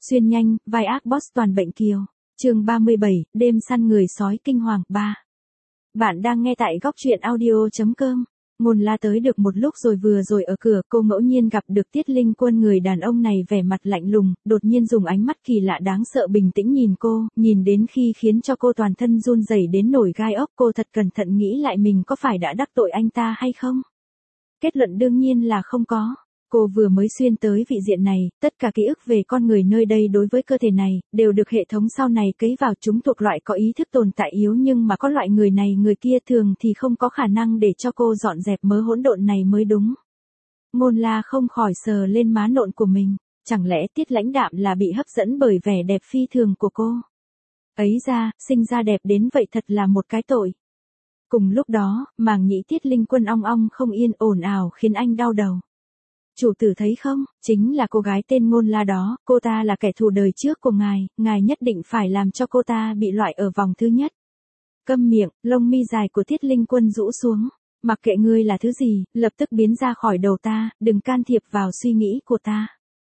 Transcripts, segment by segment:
Xuyên nhanh, vai ác boss toàn bệnh kiều. Chương 37, đêm săn người sói kinh hoàng 3. Bạn đang nghe tại góc truyện audio.com. Ngôn La tới được một lúc rồi ở cửa cô ngẫu nhiên gặp được Tiết Linh Quân, người đàn ông này vẻ mặt lạnh lùng, đột nhiên dùng ánh mắt kỳ lạ đáng sợ bình tĩnh nhìn cô, nhìn đến khi khiến cho cô toàn thân run rẩy đến nổi gai ốc. Cô thật cẩn thận nghĩ lại mình có phải đã đắc tội anh ta hay không? Kết luận đương nhiên là không có. Cô vừa mới xuyên tới vị diện này, tất cả ký ức về con người nơi đây đối với cơ thể này, đều được hệ thống sau này cấy vào, chúng thuộc loại có ý thức tồn tại yếu, nhưng mà có loại người này người kia thường thì không có khả năng để cho cô dọn dẹp mớ hỗn độn này mới đúng. Ngôn La không khỏi sờ lên má nộn của mình, chẳng lẽ Tiết Lãnh Đạm là bị hấp dẫn bởi vẻ đẹp phi thường của cô? Ấy ra, sinh ra đẹp đến vậy thật là một cái tội. Cùng lúc đó, màng nhĩ Tiết Linh Quân ong ong không yên ồn ào khiến anh đau đầu. Chủ tử thấy không, chính là cô gái tên Ngôn La đó, cô ta là kẻ thù đời trước của ngài nhất định phải làm cho cô ta bị loại ở vòng thứ nhất. Câm miệng, lông mi dài của Tiết Linh Quân rũ xuống, mặc kệ ngươi là thứ gì, lập tức biến ra khỏi đầu ta, đừng can thiệp vào suy nghĩ của ta.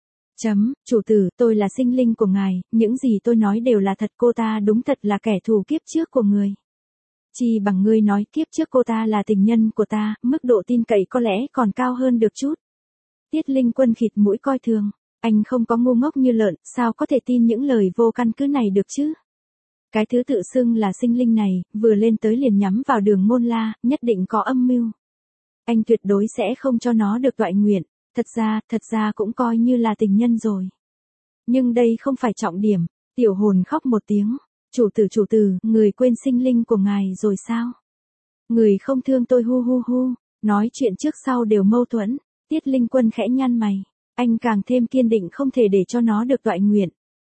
Chủ tử, tôi là sinh linh của ngài, những gì tôi nói đều là thật, cô ta đúng thật là kẻ thù kiếp trước của người. Chi bằng ngươi nói kiếp trước cô ta là tình nhân của ta, mức độ tin cậy có lẽ còn cao hơn được chút. Tiết Linh Quân khịt mũi coi thường, anh không có ngu ngốc như lợn, sao có thể tin những lời vô căn cứ này được chứ? Cái thứ tự xưng là sinh linh này, vừa lên tới liền nhắm vào Đường Ngôn La, nhất định có âm mưu. Anh tuyệt đối sẽ không cho nó được toại nguyện, thật ra cũng coi như là tình nhân rồi. Nhưng đây không phải trọng điểm. Tiểu hồn khóc một tiếng, chủ tử, người quên sinh linh của ngài rồi sao? Người không thương tôi hu, nói chuyện trước sau đều mâu thuẫn. Tiết Linh Quân khẽ nhăn mày, anh càng thêm kiên định không thể để cho nó được toại nguyện.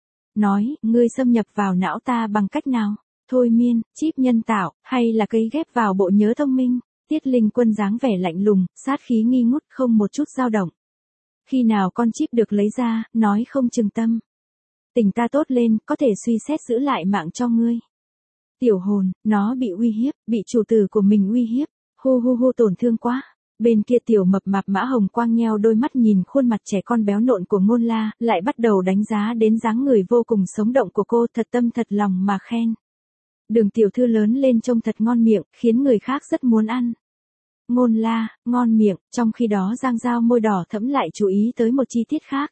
Nói, ngươi xâm nhập vào não ta bằng cách nào? Thôi miên, chip nhân tạo, hay là cấy ghép vào bộ nhớ thông minh? Tiết Linh Quân dáng vẻ lạnh lùng, sát khí nghi ngút, không một chút dao động. Khi nào con chip được lấy ra, nói không chừng tâm. Tình ta tốt lên, có thể suy xét giữ lại mạng cho ngươi. Tiểu hồn, nó bị uy hiếp, bị chủ tử của mình uy hiếp. Hu tổn thương quá. Bên kia tiểu mập mạp Mã Hồng Quang nheo đôi mắt nhìn khuôn mặt trẻ con béo nộn của Ngôn La, lại bắt đầu đánh giá đến dáng người vô cùng sống động của cô, thật tâm thật lòng mà khen. Đường tiểu thư lớn lên trông thật ngon miệng, khiến người khác rất muốn ăn. Ngôn La, ngon miệng, trong khi đó Giang Giao môi đỏ thẫm lại chú ý tới một chi tiết khác.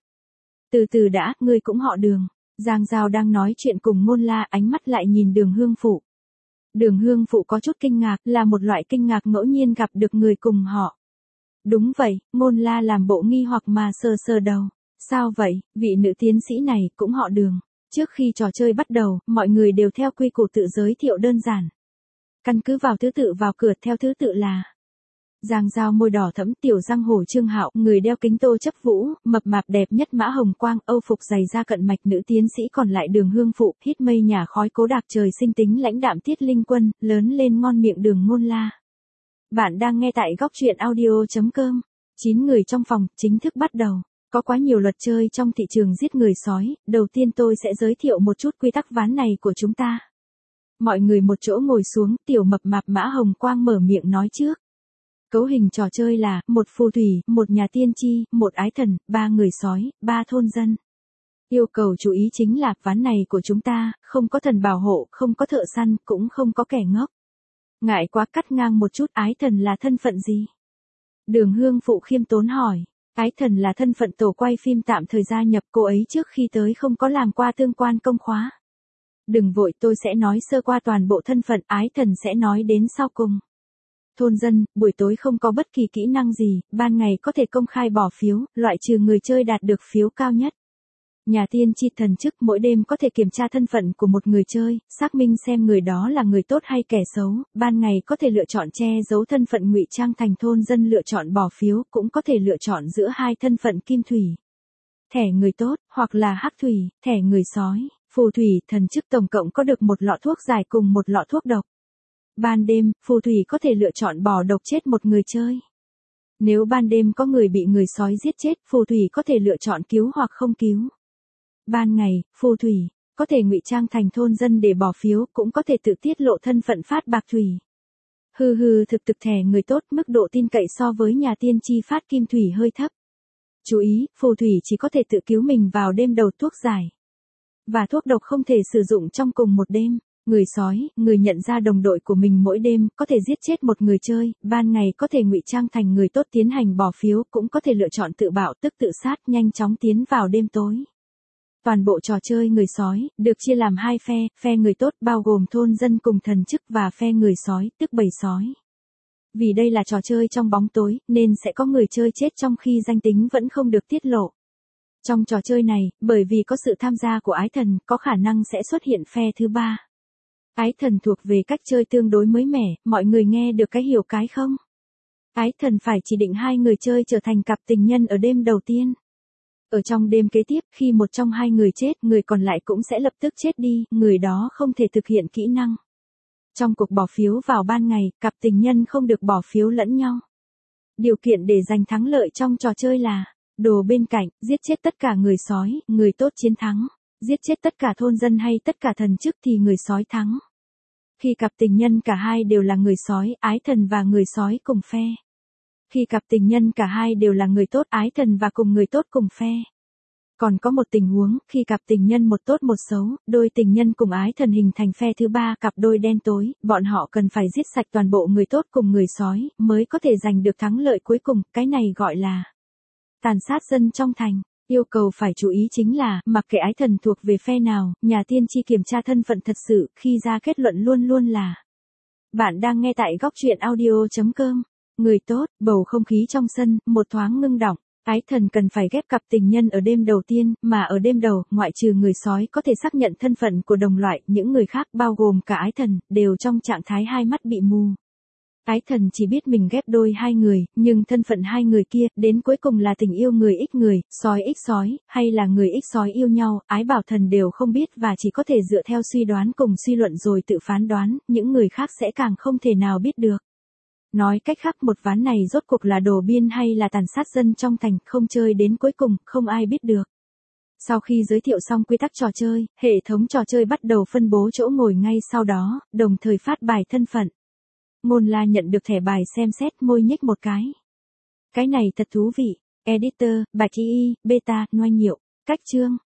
Từ đã, ngươi cũng họ Đường. Giang Giao đang nói chuyện cùng Ngôn La, ánh mắt lại nhìn Đường Hương Phụ. Đường Hương Phụ có chút kinh ngạc, là một loại kinh ngạc ngẫu nhiên gặp được người cùng họ. Đúng vậy, Ngôn La làm bộ nghi hoặc mà sờ đầu. Sao vậy, vị nữ tiến sĩ này cũng họ Đường. Trước khi trò chơi bắt đầu, mọi người đều theo quy củ tự giới thiệu đơn giản. Căn cứ vào thứ tự vào cửa, theo thứ tự là Giang Giao môi đỏ thẫm, tiểu giang hồ Trương Hạo, người đeo kính tô chấp vũ, mập mạp đẹp nhất Mã Hồng Quang, Âu phục dày da cận mạch nữ tiến sĩ, còn lại Đường Hương Phụ, hít mây nhà khói Cố Đạc Trời sinh tính lãnh đạm Tiết Linh Quân, lớn lên ngon miệng Đường Ngôn La. Bạn đang nghe tại góc truyện audio.com. 9 người trong phòng, chính thức bắt đầu. Có quá nhiều luật chơi trong thị trường giết người sói, đầu tiên tôi sẽ giới thiệu một chút quy tắc ván này của chúng ta. Mọi người một chỗ ngồi xuống, tiểu mập mạp Mã Hồng Quang mở miệng nói trước. Cấu hình trò chơi là, một phù thủy, một nhà tiên tri, một ái thần, 3 người sói, 3 thôn dân. Yêu cầu chú ý chính là, ván này của chúng ta, không có thần bảo hộ, không có thợ săn, cũng không có kẻ ngốc. Ngại quá, cắt ngang một chút, ái thần là thân phận gì? Đường Hương Phụ khiêm tốn hỏi. Ái thần là thân phận tổ quay phim tạm thời gia nhập, cô ấy trước khi tới không có làm qua tương quan công khóa. Đừng vội, tôi sẽ nói sơ qua toàn bộ thân phận, ái thần sẽ nói đến sau cùng. Thôn dân, buổi tối không có bất kỳ kỹ năng gì, ban ngày có thể công khai bỏ phiếu, loại trừ người chơi đạt được phiếu cao nhất. Nhà tiên tri thần chức, mỗi đêm có thể kiểm tra thân phận của một người chơi, xác minh xem người đó là người tốt hay kẻ xấu, ban ngày có thể lựa chọn che giấu thân phận ngụy trang thành thôn dân, lựa chọn bỏ phiếu, cũng có thể lựa chọn giữa hai thân phận kim thủy. Thẻ người tốt, hoặc là hắc thủy, thẻ người sói, phù thủy, thần chức tổng cộng có được một lọ thuốc giải cùng một lọ thuốc độc. Ban đêm, phù thủy có thể lựa chọn bỏ độc chết một người chơi. Nếu ban đêm có người bị người sói giết chết, phù thủy có thể lựa chọn cứu hoặc không cứu. Ban ngày, phù thủy có thể ngụy trang thành thôn dân để bỏ phiếu, cũng có thể tự tiết lộ thân phận phát bạc thủy. Thực thẻ người tốt, mức độ tin cậy so với nhà tiên tri phát kim thủy hơi thấp. Chú ý, phù thủy chỉ có thể tự cứu mình vào đêm đầu thuốc giải. và thuốc độc không thể sử dụng trong cùng một đêm. Người sói, người nhận ra đồng đội của mình mỗi đêm, có thể giết chết một người chơi, ban ngày có thể ngụy trang thành người tốt tiến hành bỏ phiếu, cũng có thể lựa chọn tự bạo tức tự sát nhanh chóng tiến vào đêm tối. Toàn bộ trò chơi người sói, được chia làm hai phe, phe người tốt bao gồm thôn dân cùng thần chức và phe người sói, tức bầy sói. Vì đây là trò chơi trong bóng tối, nên sẽ có người chơi chết trong khi danh tính vẫn không được tiết lộ. Trong trò chơi này, bởi vì có sự tham gia của ái thần, có khả năng sẽ xuất hiện phe thứ ba. Ái thần thuộc về cách chơi tương đối mới mẻ, mọi người nghe được cái hiểu cái không? Ái thần phải chỉ định hai người chơi trở thành cặp tình nhân ở đêm đầu tiên. Ở trong đêm kế tiếp, khi một trong hai người chết, người còn lại cũng sẽ lập tức chết đi, người đó không thể thực hiện kỹ năng. Trong cuộc bỏ phiếu vào ban ngày, cặp tình nhân không được bỏ phiếu lẫn nhau. Điều kiện để giành thắng lợi trong trò chơi là đồ bên cạnh, giết chết tất cả người sói, người tốt chiến thắng. Giết chết tất cả thôn dân hay tất cả thần chức thì người sói thắng. Khi cặp tình nhân cả hai đều là người sói, ái thần và người sói cùng phe. Khi cặp tình nhân cả hai đều là người tốt, ái thần và cùng người tốt cùng phe. Còn có một tình huống, khi cặp tình nhân một tốt một xấu, đôi tình nhân cùng ái thần hình thành phe thứ ba, cặp đôi đen tối, bọn họ cần phải giết sạch toàn bộ người tốt cùng người sói, mới có thể giành được thắng lợi cuối cùng, cái này gọi là tàn sát dân trong thành. Yêu cầu phải chú ý chính là, mặc kệ ái thần thuộc về phe nào, nhà tiên tri kiểm tra thân phận thật sự, khi ra kết luận luôn luôn là. Bạn đang nghe tại góc truyện audio.com. Người tốt, bầu không khí trong sân, một thoáng ngưng đọng. Ái thần cần phải ghép cặp tình nhân ở đêm đầu tiên, mà ở đêm đầu, ngoại trừ người sói có thể xác nhận thân phận của đồng loại, những người khác bao gồm cả ái thần, đều trong trạng thái hai mắt bị mù. Ái thần chỉ biết mình ghép đôi hai người, nhưng thân phận hai người kia, đến cuối cùng là tình yêu người ích người, sói ích sói, hay là người ích sói yêu nhau, ái bảo thần đều không biết và chỉ có thể dựa theo suy đoán cùng suy luận rồi tự phán đoán, những người khác sẽ càng không thể nào biết được. Nói cách khác một ván này rốt cuộc là đổ biên hay là tàn sát dân trong thành, không chơi đến cuối cùng, không ai biết được. Sau khi giới thiệu xong quy tắc trò chơi, hệ thống trò chơi bắt đầu phân bố chỗ ngồi ngay sau đó, đồng thời phát bài thân phận. Ngôn La nhận được thẻ bài xem xét môi nhếch một cái. Cái này thật thú vị. Editor, Bạch Y, Beta, Noa Nhiệu. Cách chương.